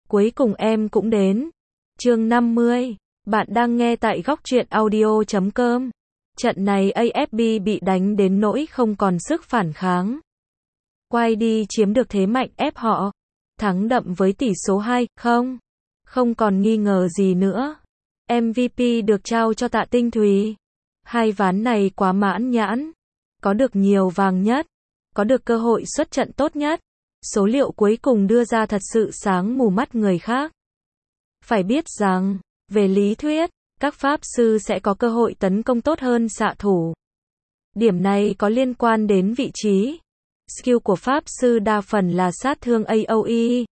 Cuối cùng em cũng đến. Chương 50. Bạn đang nghe tại góc truyện audio.com. Trận này AFB bị đánh đến nỗi không còn sức phản kháng. YD chiếm được thế mạnh ép họ. Thắng đậm với tỷ số 2-0. Không còn nghi ngờ gì nữa. MVP được trao cho Tạ Tinh Thùy. Hai ván này quá mãn nhãn. Có được nhiều vàng nhất. Có được cơ hội xuất trận tốt nhất. Số liệu cuối cùng đưa ra thật sự sáng mù mắt người khác. Phải biết rằng, về lý thuyết, các pháp sư sẽ có cơ hội tấn công tốt hơn xạ thủ. Điểm này có liên quan đến vị trí. Skill của pháp sư đa phần là sát thương AoE.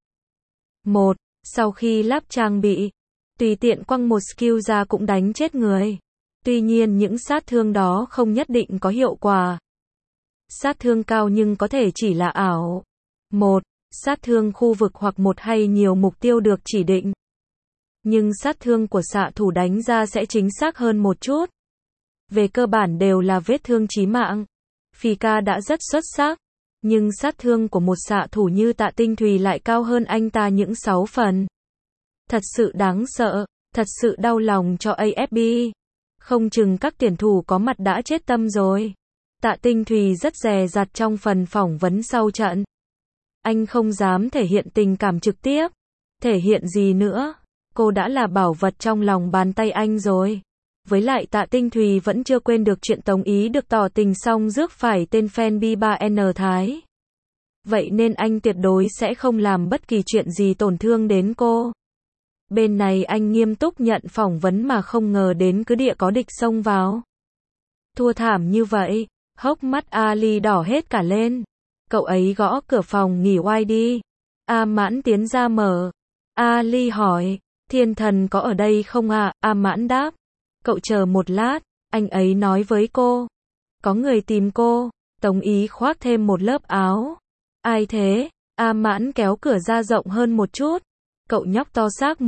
1. Sau khi lắp trang bị, tùy tiện quăng một skill ra cũng đánh chết người. Tuy nhiên những sát thương đó không nhất định có hiệu quả. Sát thương cao nhưng có thể chỉ là ảo. 1. Sát thương khu vực hoặc một hay nhiều mục tiêu được chỉ định. Nhưng sát thương của xạ thủ đánh ra sẽ chính xác hơn một chút. Về cơ bản đều là vết thương chí mạng. Fika đã rất xuất sắc. Nhưng sát thương của một xạ thủ như Tạ Tinh Thùy lại cao hơn anh ta những 6 phần. Thật sự đáng sợ, thật sự đau lòng cho AFB. Không chừng các tuyển thủ có mặt đã chết tâm rồi. Tạ Tinh Thùy rất dè dặt trong phần phỏng vấn sau trận. Anh không dám thể hiện tình cảm trực tiếp. Thể hiện gì nữa? Cô đã là bảo vật trong lòng bàn tay anh rồi. Với lại Tạ Tinh Thùy vẫn chưa quên được chuyện Tống Ý được tỏ tình xong rước phải tên fan B3N Thái. Vậy nên anh tuyệt đối sẽ không làm bất kỳ chuyện gì tổn thương đến cô. Bên này anh nghiêm túc nhận phỏng vấn mà không ngờ đến cứ địa có địch xông vào. Thua thảm như vậy, hốc mắt Ali đỏ hết cả lên. Cậu ấy gõ cửa phòng nghỉ YD. A Mãn tiến ra mở. Ali hỏi, thiên thần có ở đây không ạ? A Mãn đáp. Cậu chờ một lát, anh ấy nói với cô. Có người tìm cô. Tống Ý khoác thêm một lớp áo. Ai thế? A Mãn kéo cửa ra rộng hơn một chút. Cậu nhóc to xác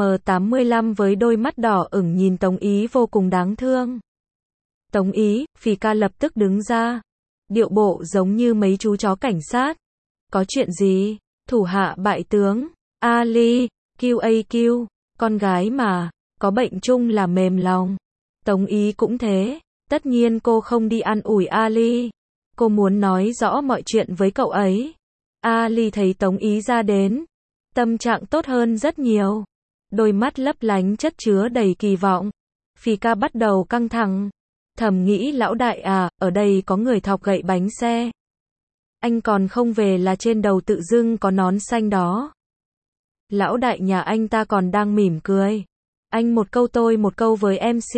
1m85 với đôi mắt đỏ ửng nhìn Tống Ý vô cùng đáng thương. Tống Ý, Fika lập tức đứng ra. Điệu bộ giống như mấy chú chó cảnh sát. Có chuyện gì? Thủ hạ bại tướng. Ali, QAQ, con gái mà, có bệnh chung là mềm lòng. Tống Ý cũng thế, tất nhiên cô không đi an ủi Ali. Cô muốn nói rõ mọi chuyện với cậu ấy. Ali thấy Tống Ý ra đến. Tâm trạng tốt hơn rất nhiều. Đôi mắt lấp lánh chất chứa đầy kỳ vọng. Fika bắt đầu căng thẳng. Thầm nghĩ lão đại à, ở đây có người thọc gậy bánh xe. Anh còn không về là trên đầu tự dưng có nón xanh đó. Lão đại nhà anh ta còn đang mỉm cười. Anh một câu tôi một câu với MC.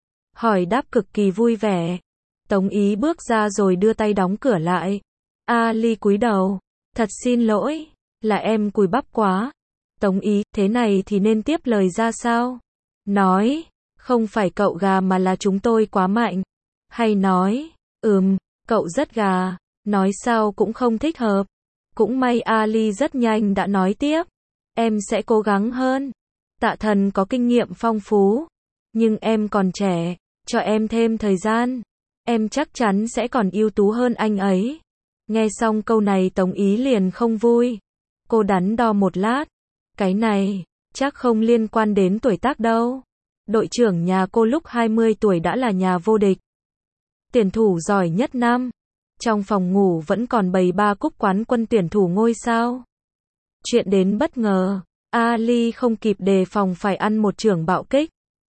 Hỏi đáp cực kỳ vui vẻ. Tống Ý bước ra rồi đưa tay đóng cửa lại. Ali cúi đầu. Thật xin lỗi, là em cùi bắp quá. Tống Ý, thế này thì nên tiếp lời ra sao? Nói, không phải cậu gà mà là chúng tôi quá mạnh. Hay nói, cậu rất gà. Nói sao cũng không thích hợp. Cũng may Ali rất nhanh đã nói tiếp. Em sẽ cố gắng hơn. Tạ Thần có kinh nghiệm phong phú. Nhưng em còn trẻ. Cho em thêm thời gian. Em chắc chắn sẽ còn ưu tú hơn anh ấy. Nghe xong câu này Tống Ý liền không vui. Cô đắn đo một lát. Cái này, chắc không liên quan đến tuổi tác đâu. Đội trưởng nhà cô lúc 20 tuổi đã là nhà vô địch. Tuyển thủ giỏi nhất năm. Trong phòng ngủ vẫn còn bày ba cúp quán quân tuyển thủ ngôi sao. Chuyện đến bất ngờ. Ali không kịp đề phòng phải ăn một chưởng bạo kích.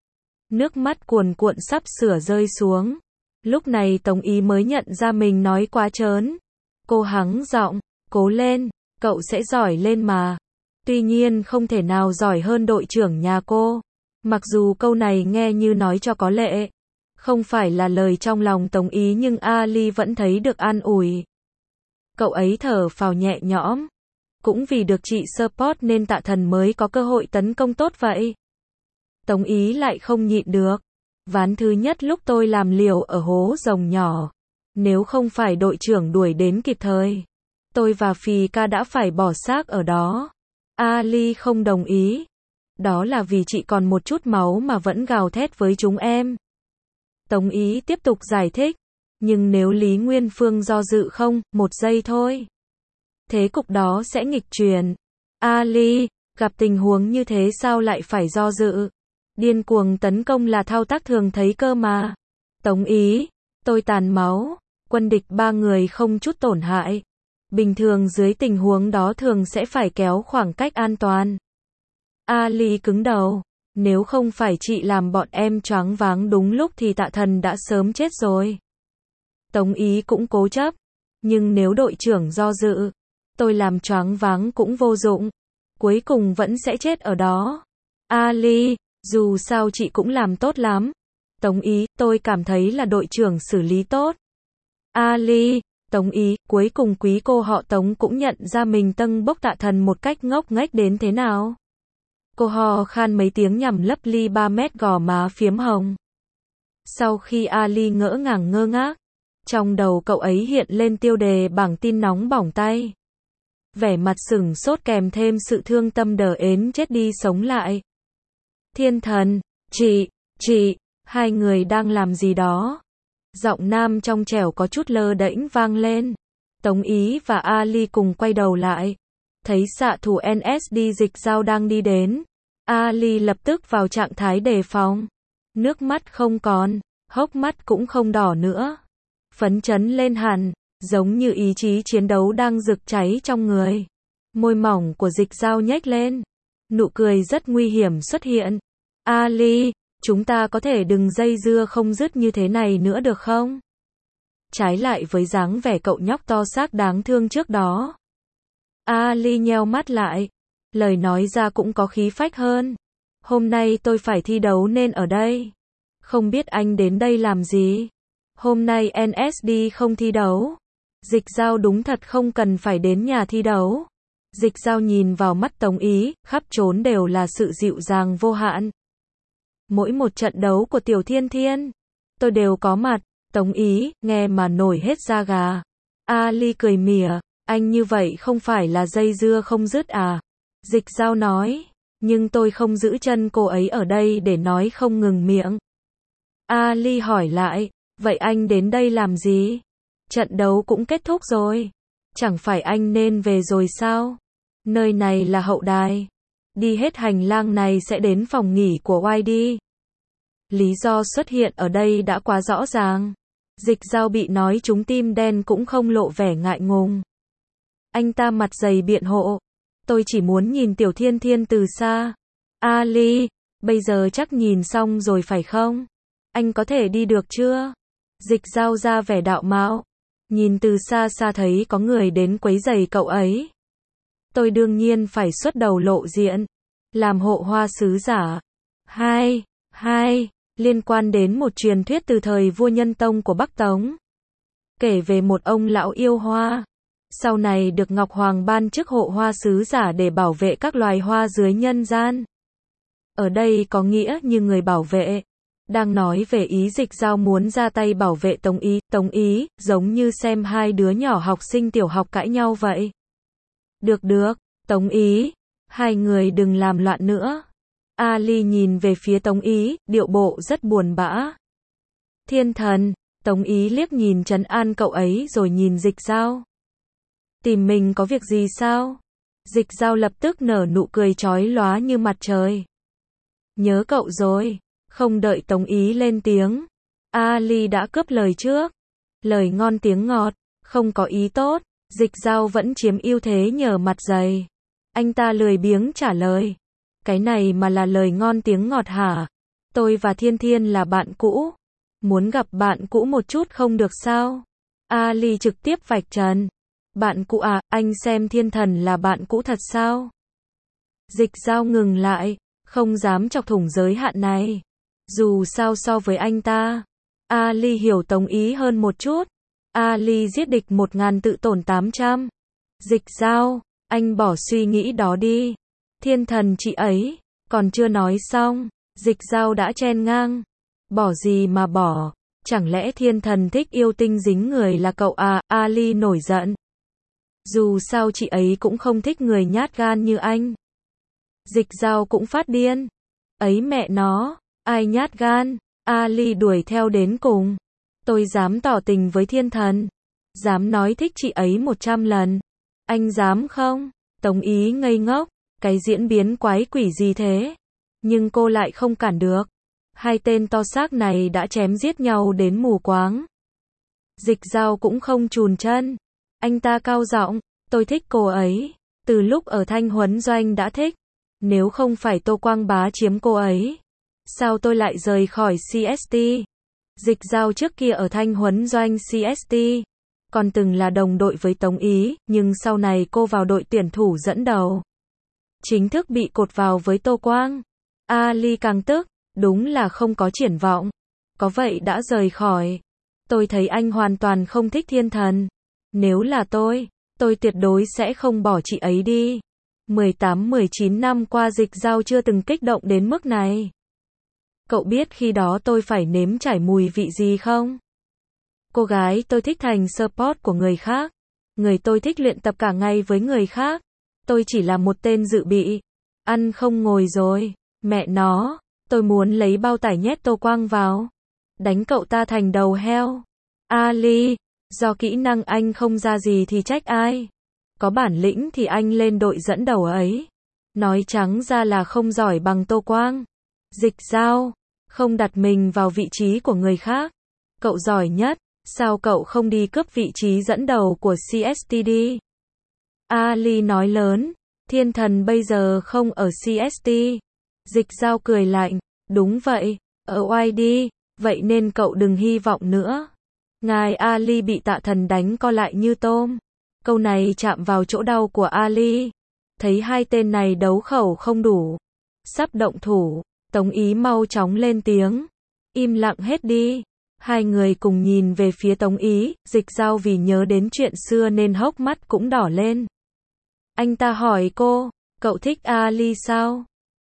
Nước mắt cuồn cuộn sắp sửa rơi xuống. Lúc này Tống Ý mới nhận ra mình nói quá trớn. Cô hắng giọng, cố lên, cậu sẽ giỏi lên mà. Tuy nhiên không thể nào giỏi hơn đội trưởng nhà cô. Mặc dù câu này nghe như nói cho có lệ. Không phải là lời trong lòng Tống Ý nhưng Ali vẫn thấy được an ủi. Cậu ấy thở phào nhẹ nhõm. Cũng vì được chị support nên Tạ Thần mới có cơ hội tấn công tốt vậy. Tống Ý lại không nhịn được. Ván thứ nhất lúc tôi làm liều ở hố rồng nhỏ. Nếu không phải đội trưởng đuổi đến kịp thời. Tôi và Fika đã phải bỏ xác ở đó. Ali không đồng ý. Đó là vì chị còn một chút máu mà vẫn gào thét với chúng em. Tống Ý tiếp tục giải thích. Nhưng nếu Lý Nguyên Phương do dự không, 1 giây thôi. Thế cục đó sẽ nghịch chuyển. Ali, Gặp tình huống như thế sao lại phải do dự? Điên cuồng tấn công là thao tác thường thấy cơ mà. Tống ý, tôi tàn máu, quân địch 3 người không chút tổn hại. Bình thường dưới tình huống đó thường sẽ phải kéo khoảng cách an toàn. Ali cứng đầu, nếu không phải chị làm bọn em choáng váng đúng lúc thì Tạ Thần đã sớm chết rồi. Tống ý cũng cố chấp, nhưng nếu đội trưởng do dự, tôi làm choáng váng cũng vô dụng, cuối cùng vẫn sẽ chết ở đó. Ali, dù sao chị cũng làm tốt lắm. Tống ý, tôi cảm thấy là đội trưởng xử lý tốt. Ali, Tống ý, cuối cùng quý cô họ Tống cũng nhận ra mình tâng bốc Tạ Thần một cách ngốc nghếch đến thế nào. Cô ho khan mấy tiếng nhằm lấp ly 3 mét gò má phiếm hồng. Sau khi Ali ngỡ ngàng ngơ ngác, trong đầu cậu ấy hiện lên tiêu đề bảng tin nóng bỏng tay. Vẻ mặt sửng sốt kèm thêm sự thương tâm đờ ến chết đi sống lại. Thiên Thần, chị, hai người đang làm gì đó? Giọng nam trong trẻo có chút lơ đễnh vang lên. Tống ý và Ali cùng quay đầu lại. Thấy xạ thủ NSD Dịch Dao đang đi đến. Ali lập tức vào trạng thái đề phòng. Nước mắt không còn, hốc mắt cũng không đỏ nữa. Phấn chấn lên hẳn, giống như ý chí chiến đấu đang rực cháy trong người. Môi mỏng của Dịch Dao nhếch lên. Nụ cười rất nguy hiểm xuất hiện. Ali, chúng ta có thể đừng dây dưa không dứt như thế này nữa được không? Trái lại với dáng vẻ cậu nhóc to xác đáng thương trước đó. Ali nheo mắt lại. Lời nói ra cũng có khí phách hơn. Hôm nay tôi phải thi đấu nên ở đây. Không biết anh đến đây làm gì? Hôm nay NSD không thi đấu. Dịch Dao đúng thật không cần phải đến nhà thi đấu. Dịch Dao nhìn vào mắt Tống ý, khắp trốn đều là sự dịu dàng vô hạn. Mỗi một trận đấu của Tiểu Thiên Thiên, tôi đều có mặt. Tống ý, nghe mà nổi hết da gà. Ali cười mỉa, anh như vậy không phải là dây dưa không dứt à? Dịch Dao nói, nhưng tôi không giữ chân cô ấy ở đây để nói không ngừng miệng. Ali hỏi lại, vậy anh đến đây làm gì? Trận đấu cũng kết thúc rồi. Chẳng phải anh nên về rồi sao? Nơi này là hậu đài. Đi hết hành lang này sẽ đến phòng nghỉ của YD. Lý do xuất hiện ở đây đã quá rõ ràng. Dịch Dao bị nói trúng tim đen cũng không lộ vẻ ngại ngùng. Anh ta mặt dày biện hộ. Tôi chỉ muốn nhìn Tiểu Thiên Thiên từ xa. Ali, bây giờ chắc nhìn xong rồi phải không? Anh có thể đi được chưa? Dịch Dao ra vẻ đạo mạo. Nhìn từ xa xa thấy có người đến quấy rầy cậu ấy. Tôi đương nhiên phải xuất đầu lộ diện. Làm hộ hoa sứ giả. Hai, liên quan đến một truyền thuyết từ thời vua Nhân Tông của Bắc Tống. Kể về một ông lão yêu hoa. Sau này được Ngọc Hoàng ban chức hộ hoa sứ giả để bảo vệ các loài hoa dưới nhân gian. Ở đây có nghĩa như người bảo vệ. Đang nói về ý Dịch Dao muốn ra tay bảo vệ Tống ý, giống như xem hai đứa nhỏ học sinh tiểu học cãi nhau vậy. Được, Tống ý, hai người đừng làm loạn nữa. Ali nhìn về phía Tống ý, điệu bộ rất buồn bã. Thiên Thần, Tống ý liếc nhìn trấn an cậu ấy rồi nhìn Dịch Dao. Tìm mình có việc gì sao? Dịch Dao lập tức nở nụ cười chói lóa như mặt trời. Nhớ cậu rồi. Không đợi Tống ý lên tiếng. Ali đã cướp lời trước. Lời ngon tiếng ngọt, không có ý tốt. Dịch Dao vẫn chiếm ưu thế nhờ mặt dày. Anh ta lười biếng trả lời. Cái này mà là lời ngon tiếng ngọt hả? Tôi và Thiên Thiên là bạn cũ. Muốn gặp bạn cũ một chút không được sao? Ali trực tiếp vạch trần. Bạn cũ à, anh xem Thiên Thần là bạn cũ thật sao? Dịch Dao ngừng lại, không dám chọc thủng giới hạn này. Dù sao so với anh ta, Ali hiểu Tống ý hơn một chút. Ali giết địch 1000 tự tổn 800. Dịch Dao, anh bỏ suy nghĩ đó đi. Thiên Thần chị ấy, còn chưa nói xong, Dịch Dao đã chen ngang. Bỏ gì mà bỏ, chẳng lẽ Thiên Thần thích yêu tinh dính người là cậu à? Ali nổi giận. Dù sao chị ấy cũng không thích người nhát gan như anh. Dịch Dao cũng phát điên. Ấy mẹ nó, ai nhát gan? Ali đuổi theo đến cùng. Tôi dám tỏ tình với Thiên Thần. Dám nói thích chị ấy 100 lần. Anh dám không? Tống ý ngây ngốc. Cái diễn biến quái quỷ gì thế? Nhưng cô lại không cản được. Hai tên to xác này đã chém giết nhau đến mù quáng. Dịch Dao cũng không chùn chân. Anh ta cao giọng, tôi thích cô ấy. Từ lúc ở Thanh Huấn Doanh đã thích. Nếu không phải Tô Quang Bá chiếm cô ấy, sao tôi lại rời khỏi CST? Dịch Dao trước kia ở Thanh Huấn Doanh CST, còn từng là đồng đội với Tống Ý, nhưng sau này cô vào đội tuyển thủ dẫn đầu. Chính thức bị cột vào với Tô Quang. Ali càng tức, đúng là không có triển vọng. Có vậy đã rời khỏi. Tôi thấy anh hoàn toàn không thích Thiên Thần. Nếu là tôi tuyệt đối sẽ không bỏ chị ấy đi. 18-19 năm qua Dịch Dao chưa từng kích động đến mức này. Cậu biết khi đó tôi phải nếm trải mùi vị gì không? Cô gái tôi thích thành support của người khác. Người tôi thích luyện tập cả ngày với người khác. Tôi chỉ là một tên dự bị. Ăn không ngồi rồi. Mẹ nó, tôi muốn lấy bao tải nhét Tô Quang vào. Đánh cậu ta thành đầu heo. Ali, do kỹ năng anh không ra gì thì trách ai? Có bản lĩnh thì anh lên đội dẫn đầu ấy. Nói trắng ra là không giỏi bằng Tô Quang. Dịch Dao, không đặt mình vào vị trí của người khác. Cậu giỏi nhất, sao cậu không đi cướp vị trí dẫn đầu của CSTD? Ali nói lớn, Thiên Thần bây giờ không ở CST. Dịch Dao cười lạnh, đúng vậy, ở YD, vậy nên cậu đừng hy vọng nữa. Ngài Ali bị Tạ Thần đánh co lại như tôm. Câu này chạm vào chỗ đau của Ali. Thấy hai tên này đấu khẩu không đủ, sắp động thủ, Tống Ý mau chóng lên tiếng. Im lặng hết đi. Hai người cùng nhìn về phía Tống Ý, Dịch Dao vì nhớ đến chuyện xưa nên hốc mắt cũng đỏ lên. Anh ta hỏi cô, cậu thích Ali sao?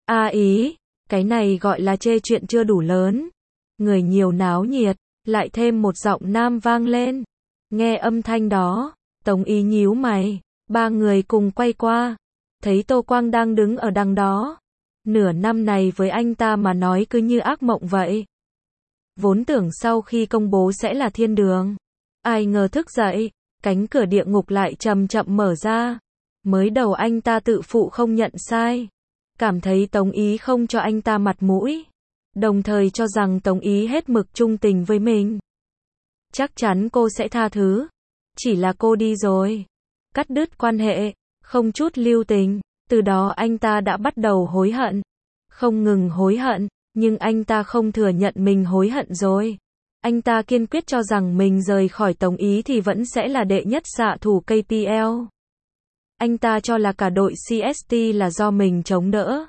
Ý, cái này gọi là chê chuyện chưa đủ lớn. Người nhiều náo nhiệt, lại thêm một giọng nam vang lên. Nghe âm thanh đó, Tống Ý nhíu mày, ba người cùng quay qua, thấy Tô Quang đang đứng ở đằng đó. Nửa năm này với anh ta mà nói cứ như ác mộng vậy. Vốn tưởng sau khi công bố sẽ là thiên đường. Ai ngờ thức dậy, cánh cửa địa ngục lại chậm chậm mở ra. Mới đầu anh ta tự phụ không nhận sai. Cảm thấy Tống Ý không cho anh ta mặt mũi. Đồng thời cho rằng Tống Ý hết mực trung tình với mình. Chắc chắn cô sẽ tha thứ. Chỉ là cô đi rồi. Cắt đứt quan hệ, không chút lưu tình. Từ đó anh ta đã bắt đầu hối hận. Không ngừng hối hận, nhưng anh ta không thừa nhận mình hối hận rồi. Anh ta kiên quyết cho rằng mình rời khỏi Tống Ý thì vẫn sẽ là đệ nhất xạ thủ KPL. Anh ta cho là cả đội CST là do mình chống đỡ.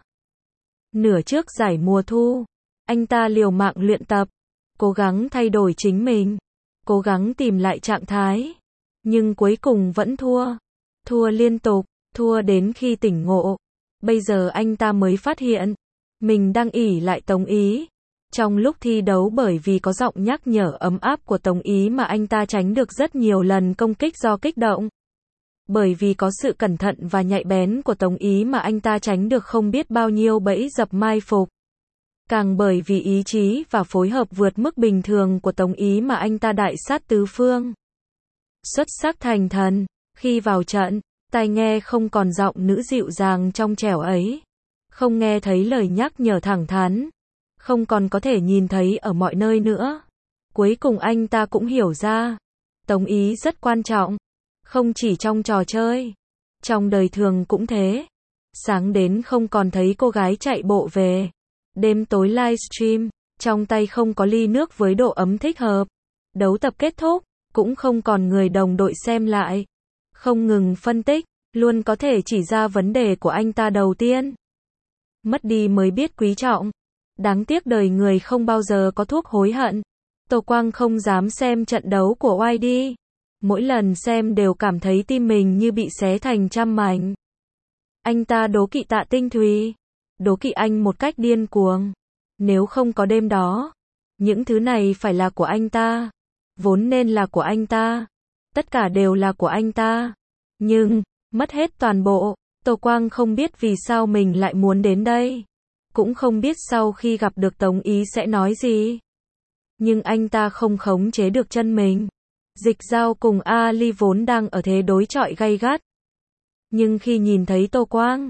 Nửa trước giải mùa thu, anh ta liều mạng luyện tập, cố gắng thay đổi chính mình, cố gắng tìm lại trạng thái. Nhưng cuối cùng vẫn thua. Thua liên tục, thua đến khi tỉnh ngộ. Bây giờ anh ta mới phát hiện, mình đang ỷ lại Tống Ý. Trong lúc thi đấu bởi vì có giọng nhắc nhở ấm áp của Tống Ý mà anh ta tránh được rất nhiều lần công kích do kích động. Bởi vì có sự cẩn thận và nhạy bén của Tống Ý mà anh ta tránh được không biết bao nhiêu bẫy dập mai phục. Càng bởi vì ý chí và phối hợp vượt mức bình thường của Tống Ý mà anh ta đại sát tứ phương. Xuất sắc thành thần, khi vào trận, tai nghe không còn giọng nữ dịu dàng trong trẻo ấy. Không nghe thấy lời nhắc nhở thẳng thắn. Không còn có thể nhìn thấy ở mọi nơi nữa. Cuối cùng anh ta cũng hiểu ra. Tống Ý rất quan trọng. Không chỉ trong trò chơi. Trong đời thường cũng thế. Sáng đến không còn thấy cô gái chạy bộ về. Đêm tối livestream, trong tay không có ly nước với độ ấm thích hợp. Đấu tập kết thúc, cũng không còn người đồng đội xem lại. Không ngừng phân tích, luôn có thể chỉ ra vấn đề của anh ta đầu tiên. Mất đi mới biết quý trọng. Đáng tiếc đời người không bao giờ có thuốc hối hận. Tô Quang không dám xem trận đấu của YD. Mỗi lần xem đều cảm thấy tim mình như bị xé thành trăm mảnh. Anh ta đố kỵ Tạ Tinh Thùy. Đố kỵ anh một cách điên cuồng. Nếu không có đêm đó, những thứ này phải là của anh ta. Vốn nên là của anh ta. Tất cả đều là của anh ta. Nhưng, mất hết toàn bộ. Tô Quang không biết vì sao mình lại muốn đến đây. Cũng không biết sau khi gặp được Tống Ý sẽ nói gì. Nhưng anh ta không khống chế được chân mình. Dịch Dao cùng Ali vốn đang ở thế đối chọi gay gắt. Nhưng khi nhìn thấy Tô Quang,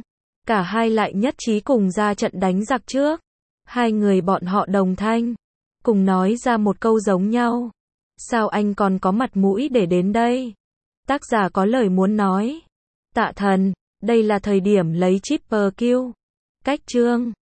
Cả hai lại nhất trí cùng ra trận đánh giặc trước. Hai người bọn họ đồng thanh, cùng nói ra một câu giống nhau. Sao anh còn có mặt mũi để đến đây? Tác giả có lời muốn nói. Tạ Thần, đây là thời điểm lấy triple kill. Cách chương